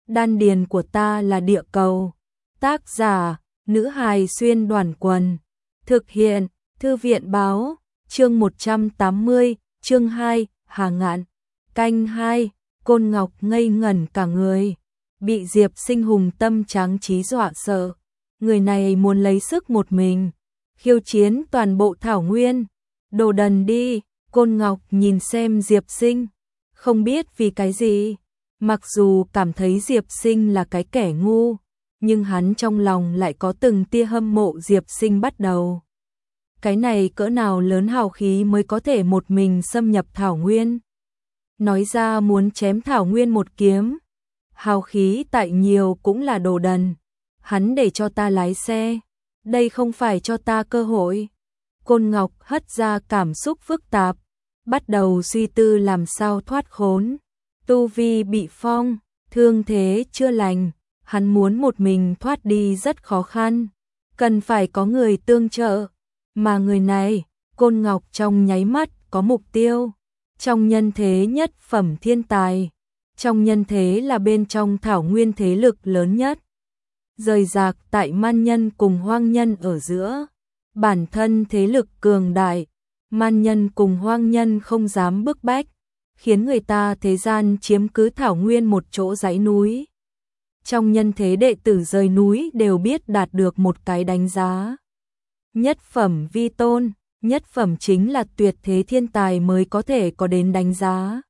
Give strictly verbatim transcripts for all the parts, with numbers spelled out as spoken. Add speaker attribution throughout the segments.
Speaker 1: đan điền của ta là địa cầu. Tác giả, nữ hài xuyên đoàn quần. Thực hiện, thư viện báo, chương một trăm tám mươi, chương hai, Hà Ngạn. Canh hai, Côn Ngọc ngây ngẩn cả người, bị Diệp Sinh hùng tâm tráng trí dọa sợ. Người này muốn lấy sức một mình, khiêu chiến toàn bộ thảo nguyên. Đồ đần đi, Côn Ngọc nhìn xem Diệp Sinh, không biết vì cái gì. Mặc dù cảm thấy Diệp Sinh là cái kẻ ngu, nhưng hắn trong lòng lại có từng tia hâm mộ Diệp Sinh bắt đầu. Cái này cỡ nào lớn hào khí mới có thể một mình xâm nhập thảo nguyên. Nói ra muốn chém thảo nguyên một kiếm, hào khí tại nhiều cũng là đồ đần. Hắn để cho ta lái xe, đây không phải cho ta cơ hội. Côn Ngọc hất ra cảm xúc phức tạp, bắt đầu suy tư làm sao thoát khốn. Tu vi bị phong, thương thế chưa lành, hắn muốn một mình thoát đi rất khó khăn, cần phải có người tương trợ. Mà người này, Côn Ngọc trong nháy mắt có mục tiêu. Trong nhân thế nhất phẩm thiên tài, trong nhân thế là bên trong thảo nguyên thế lực lớn nhất. Rời rạc tại man nhân cùng hoang nhân ở giữa, bản thân thế lực cường đại, man nhân cùng hoang nhân không dám bức bách, khiến người ta thế gian chiếm cứ thảo nguyên một chỗ dãy núi. Trong nhân thế đệ tử rời núi đều biết đạt được một cái đánh giá. Nhất phẩm vi tôn, nhất phẩm chính là tuyệt thế thiên tài mới có thể có đến đánh giá.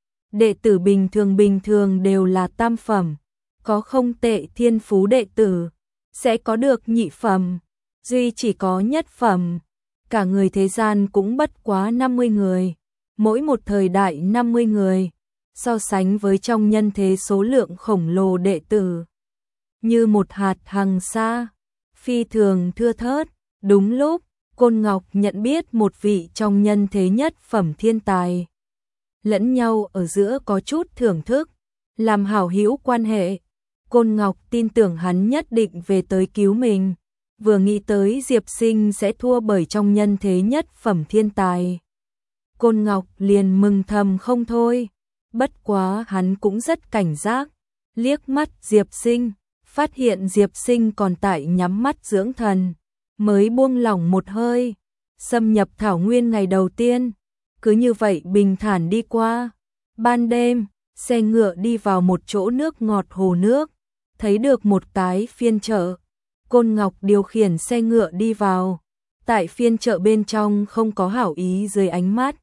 Speaker 1: Đệ tử bình thường bình thường đều là tam phẩm, có không tệ thiên phú đệ tử, sẽ có được nhị phẩm, duy chỉ có nhất phẩm. Cả người thế gian cũng bất quá năm mươi người, mỗi một thời đại năm mươi người, so sánh với trong nhân thế số lượng khổng lồ đệ tử. Như một hạt hằng sa, phi thường thưa thớt. Đúng lúc, Côn Ngọc nhận biết một vị trong nhân thế nhất phẩm thiên tài. Lẫn nhau ở giữa có chút thưởng thức, làm hảo hữu quan hệ. Côn Ngọc tin tưởng hắn nhất định về tới cứu mình. Vừa nghĩ tới Diệp Sinh sẽ thua bởi trong nhân thế nhất phẩm thiên tài, Côn Ngọc liền mừng thầm không thôi. Bất quá hắn cũng rất cảnh giác, liếc mắt Diệp Sinh, phát hiện Diệp Sinh còn tại nhắm mắt dưỡng thần, mới buông lỏng một hơi. Xâm nhập thảo nguyên ngày đầu tiên, cứ như vậy bình thản đi qua. Ban đêm, xe ngựa đi vào một chỗ nước ngọt hồ nước, thấy được một cái phiên chợ. Côn Ngọc điều khiển xe ngựa đi vào. Tại phiên chợ bên trong không có hảo ý dưới ánh mắt.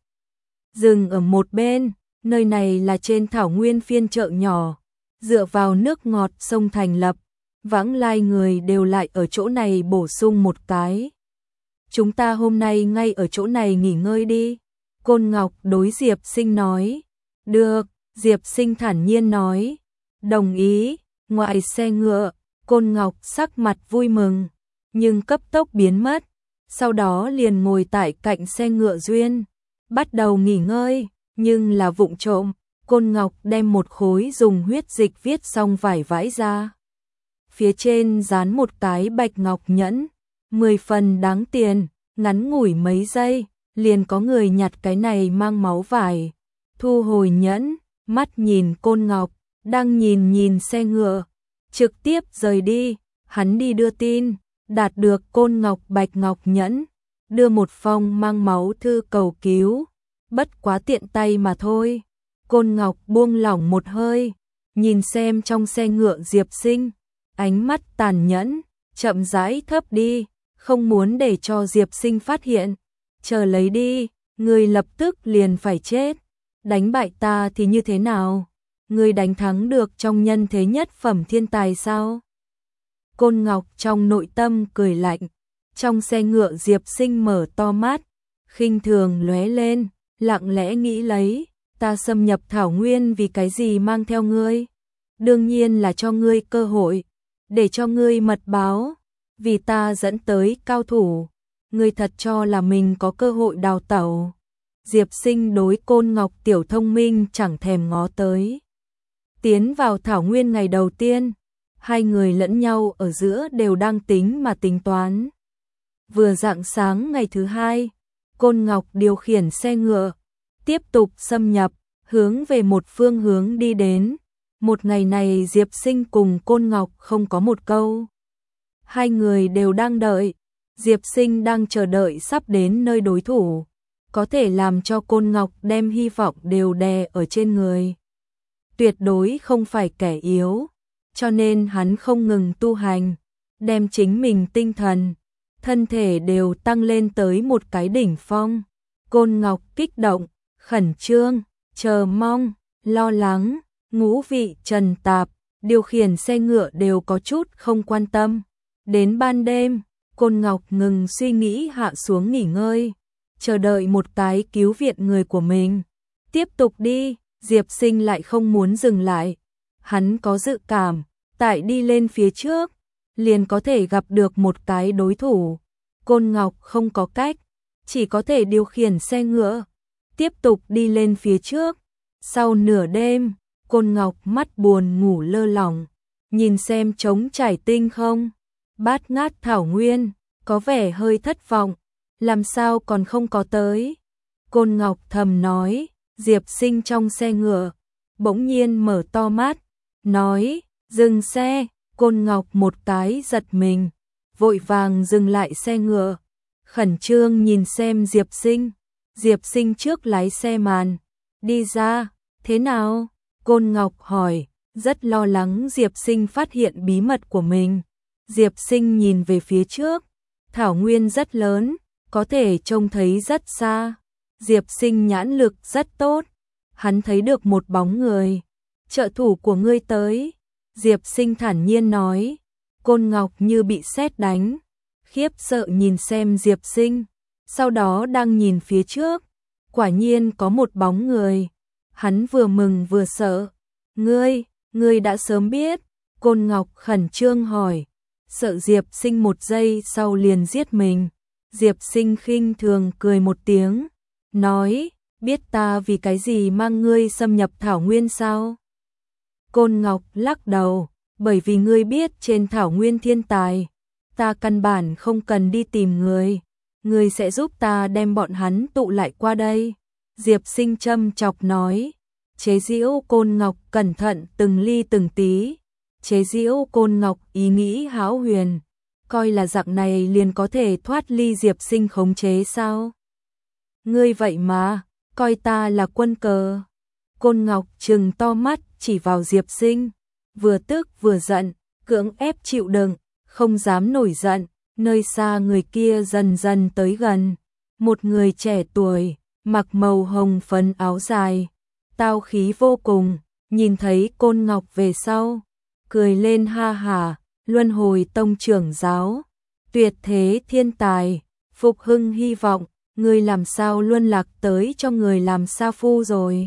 Speaker 1: Dừng ở một bên, nơi này là trên thảo nguyên phiên chợ nhỏ, dựa vào nước ngọt sông thành lập, vãng lai người đều lại ở chỗ này bổ sung một cái. Chúng ta hôm nay ngay ở chỗ này nghỉ ngơi đi. Côn Ngọc đối Diệp Sinh nói. Được, Diệp Sinh thản nhiên nói. Đồng ý. Ngoại xe ngựa, Côn Ngọc sắc mặt vui mừng, nhưng cấp tốc biến mất. Sau đó liền ngồi tại cạnh xe ngựa duyên, bắt đầu nghỉ ngơi, nhưng là vụng trộm. Côn Ngọc đem một khối dùng huyết dịch viết xong vải vãi ra. Phía trên dán một cái bạch ngọc nhẫn, mười phần đáng tiền. Ngắn ngủi mấy giây, liền có người nhặt cái này mang máu vải, thu hồi nhẫn, mắt nhìn Côn Ngọc, đang nhìn nhìn xe ngựa, trực tiếp rời đi. Hắn đi đưa tin, đạt được Côn Ngọc bạch ngọc nhẫn, đưa một phong mang máu thư cầu cứu, bất quá tiện tay mà thôi. Côn Ngọc buông lỏng một hơi, nhìn xem trong xe ngựa Diệp Sinh, ánh mắt tàn nhẫn, chậm rãi thấp đi, không muốn để cho Diệp Sinh phát hiện. Chờ lấy đi, người lập tức liền phải chết. Đánh bại ta thì như thế nào? Người đánh thắng được trong nhân thế nhất phẩm thiên tài sao? Côn Ngọc trong nội tâm cười lạnh. Trong xe ngựa Diệp Sinh mở to mắt, khinh thường lóe lên, lặng lẽ nghĩ lấy, ta xâm nhập thảo nguyên vì cái gì mang theo ngươi? Đương nhiên là cho ngươi cơ hội, để cho ngươi mật báo, vì ta dẫn tới cao thủ. Ngươi thật cho là mình có cơ hội đào tẩu? Diệp Sinh đối Côn Ngọc tiểu thông minh chẳng thèm ngó tới. Tiến vào thảo nguyên ngày đầu tiên, hai người lẫn nhau ở giữa đều đang tính mà tính toán. Vừa rạng sáng ngày thứ hai, Côn Ngọc điều khiển xe ngựa, tiếp tục xâm nhập, hướng về một phương hướng đi đến. Một ngày này Diệp Sinh cùng Côn Ngọc không có một câu. Hai người đều đang đợi. Diệp Sinh đang chờ đợi sắp đến nơi đối thủ, có thể làm cho Côn Ngọc đem hy vọng đều đè ở trên người. Tuyệt đối không phải kẻ yếu, cho nên hắn không ngừng tu hành, đem chính mình tinh thần, thân thể đều tăng lên tới một cái đỉnh phong. Côn Ngọc kích động, khẩn trương, chờ mong, lo lắng, ngũ vị trần tạp, điều khiển xe ngựa đều có chút không quan tâm. Đến ban đêm, Côn Ngọc ngừng suy nghĩ hạ xuống nghỉ ngơi, chờ đợi một cái cứu viện người của mình. Tiếp tục đi, Diệp Sinh lại không muốn dừng lại. Hắn có dự cảm, tại đi lên phía trước, liền có thể gặp được một cái đối thủ. Côn Ngọc không có cách, chỉ có thể điều khiển xe ngựa, tiếp tục đi lên phía trước. Sau nửa đêm, Côn Ngọc mắt buồn ngủ lơ lỏng, nhìn xem trống trải tinh không, bát ngát thảo nguyên, có vẻ hơi thất vọng, làm sao còn không có tới. Côn Ngọc thầm nói. Diệp Sinh trong xe ngựa, bỗng nhiên mở to mắt, nói, dừng xe. Côn Ngọc một cái giật mình, vội vàng dừng lại xe ngựa, khẩn trương nhìn xem Diệp Sinh. Diệp Sinh trước lái xe màn, đi ra, thế nào? Côn Ngọc hỏi, rất lo lắng Diệp Sinh phát hiện bí mật của mình. Diệp Sinh nhìn về phía trước, thảo nguyên rất lớn, có thể trông thấy rất xa. Diệp Sinh nhãn lực rất tốt, hắn thấy được một bóng người. Trợ thủ của ngươi tới, Diệp Sinh thản nhiên nói. Côn Ngọc như bị sét đánh, khiếp sợ nhìn xem Diệp Sinh, sau đó đang nhìn phía trước, quả nhiên có một bóng người. Hắn vừa mừng vừa sợ. Ngươi, ngươi đã sớm biết? Côn Ngọc khẩn trương hỏi, sợ Diệp Sinh một giây sau liền giết mình. Diệp Sinh khinh thường cười một tiếng, nói, biết ta vì cái gì mang ngươi xâm nhập thảo nguyên sao? Côn Ngọc lắc đầu, bởi vì ngươi biết trên thảo nguyên thiên tài, ta căn bản không cần đi tìm người, ngươi sẽ giúp ta đem bọn hắn tụ lại qua đây. Diệp Sinh châm chọc nói, chế giễu Côn Ngọc cẩn thận từng ly từng tí, chế giễu Côn Ngọc ý nghĩ hão huyền, coi là dạng này liền có thể thoát ly Diệp Sinh khống chế sao? Ngươi vậy mà, coi ta là quân cờ. Côn Ngọc trừng to mắt chỉ vào Diệp Sinh, vừa tức vừa giận, cưỡng ép chịu đựng, không dám nổi giận. Nơi xa người kia dần dần tới gần, một người trẻ tuổi, mặc màu hồng phấn áo dài, tao khí vô cùng, nhìn thấy Côn Ngọc về sau, cười lên ha hả, Luân Hồi Tông trưởng giáo, tuyệt thế thiên tài, phục hưng hy vọng, ngươi làm sao luân lạc tới cho người làm sa phu rồi.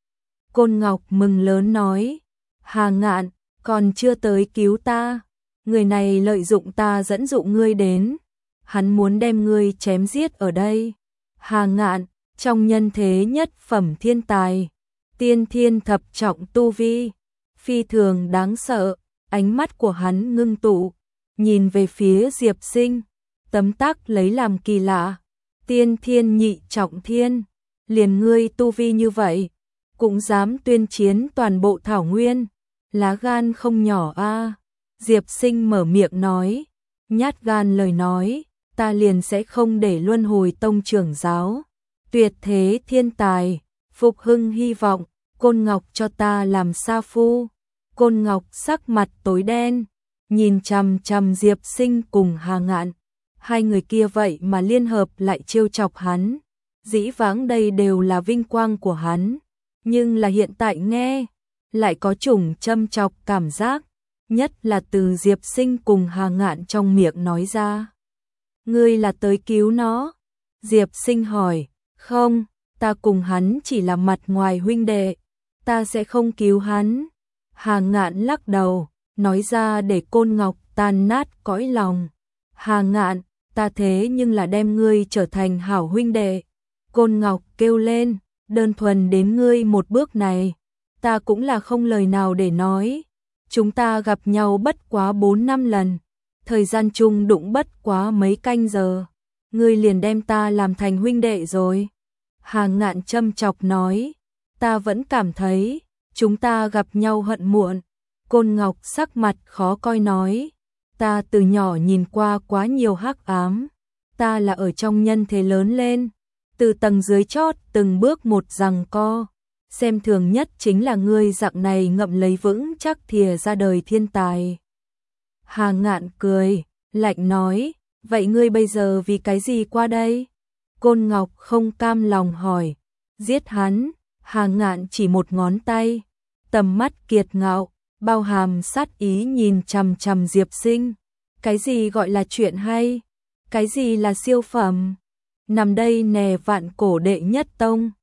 Speaker 1: Côn Ngọc mừng lớn nói, Hà Ngạn, còn chưa tới cứu ta, người này lợi dụng ta dẫn dụ ngươi đến, hắn muốn đem ngươi chém giết ở đây. Hà Ngạn, trong nhân thế nhất phẩm thiên tài, tiên thiên thập trọng tu vi, phi thường đáng sợ. Ánh mắt của hắn ngưng tụ, nhìn về phía Diệp Sinh, tấm tắc lấy làm kỳ lạ. Tiên thiên nhị trọng thiên, liền ngươi tu vi như vậy, cũng dám tuyên chiến toàn bộ thảo nguyên, lá gan không nhỏ a. Diệp Sinh mở miệng nói, nhát gan lời nói, ta liền sẽ không để Luân Hồi Tông trưởng giáo, tuyệt thế thiên tài, phục hưng hy vọng, Côn Ngọc cho ta làm sa phu. Côn Ngọc sắc mặt tối đen, nhìn chằm chằm Diệp Sinh cùng Hà Ngạn, hai người kia vậy mà liên hợp lại trêu chọc hắn. Dĩ vãng đây đều là vinh quang của hắn, nhưng là hiện tại nghe, lại có chủng châm chọc cảm giác, nhất là từ Diệp Sinh cùng Hà Ngạn trong miệng nói ra. Ngươi là tới cứu nó? Diệp Sinh hỏi, không, ta cùng hắn chỉ là mặt ngoài huynh đệ, ta sẽ không cứu hắn. Hà Ngạn lắc đầu, nói ra để Côn Ngọc tan nát cõi lòng. Hà Ngạn, ta thế nhưng là đem ngươi trở thành hảo huynh đệ. Côn Ngọc kêu lên, đơn thuần đến ngươi một bước này, ta cũng là không lời nào để nói. Chúng ta gặp nhau bất quá bốn năm lần, thời gian chung đụng bất quá mấy canh giờ, ngươi liền đem ta làm thành huynh đệ rồi. Hà Ngạn châm chọc nói, ta vẫn cảm thấy, chúng ta gặp nhau hận muộn. Côn Ngọc sắc mặt khó coi nói, ta từ nhỏ nhìn qua quá nhiều hắc ám, ta là ở trong nhân thế lớn lên, từ tầng dưới chót từng bước một giằng co, xem thường nhất chính là ngươi dạng này ngậm lấy vững chắc thìa ra đời thiên tài. Hà Ngạn cười, lạnh nói, vậy ngươi bây giờ vì cái gì qua đây? Côn Ngọc không cam lòng hỏi, giết hắn. Hà Ngạn chỉ một ngón tay, tầm mắt kiệt ngạo, bao hàm sát ý nhìn chằm chằm Diệp Sinh. Cái gì gọi là chuyện hay? Cái gì là siêu phẩm? Nằm đây nè vạn cổ đệ nhất tông,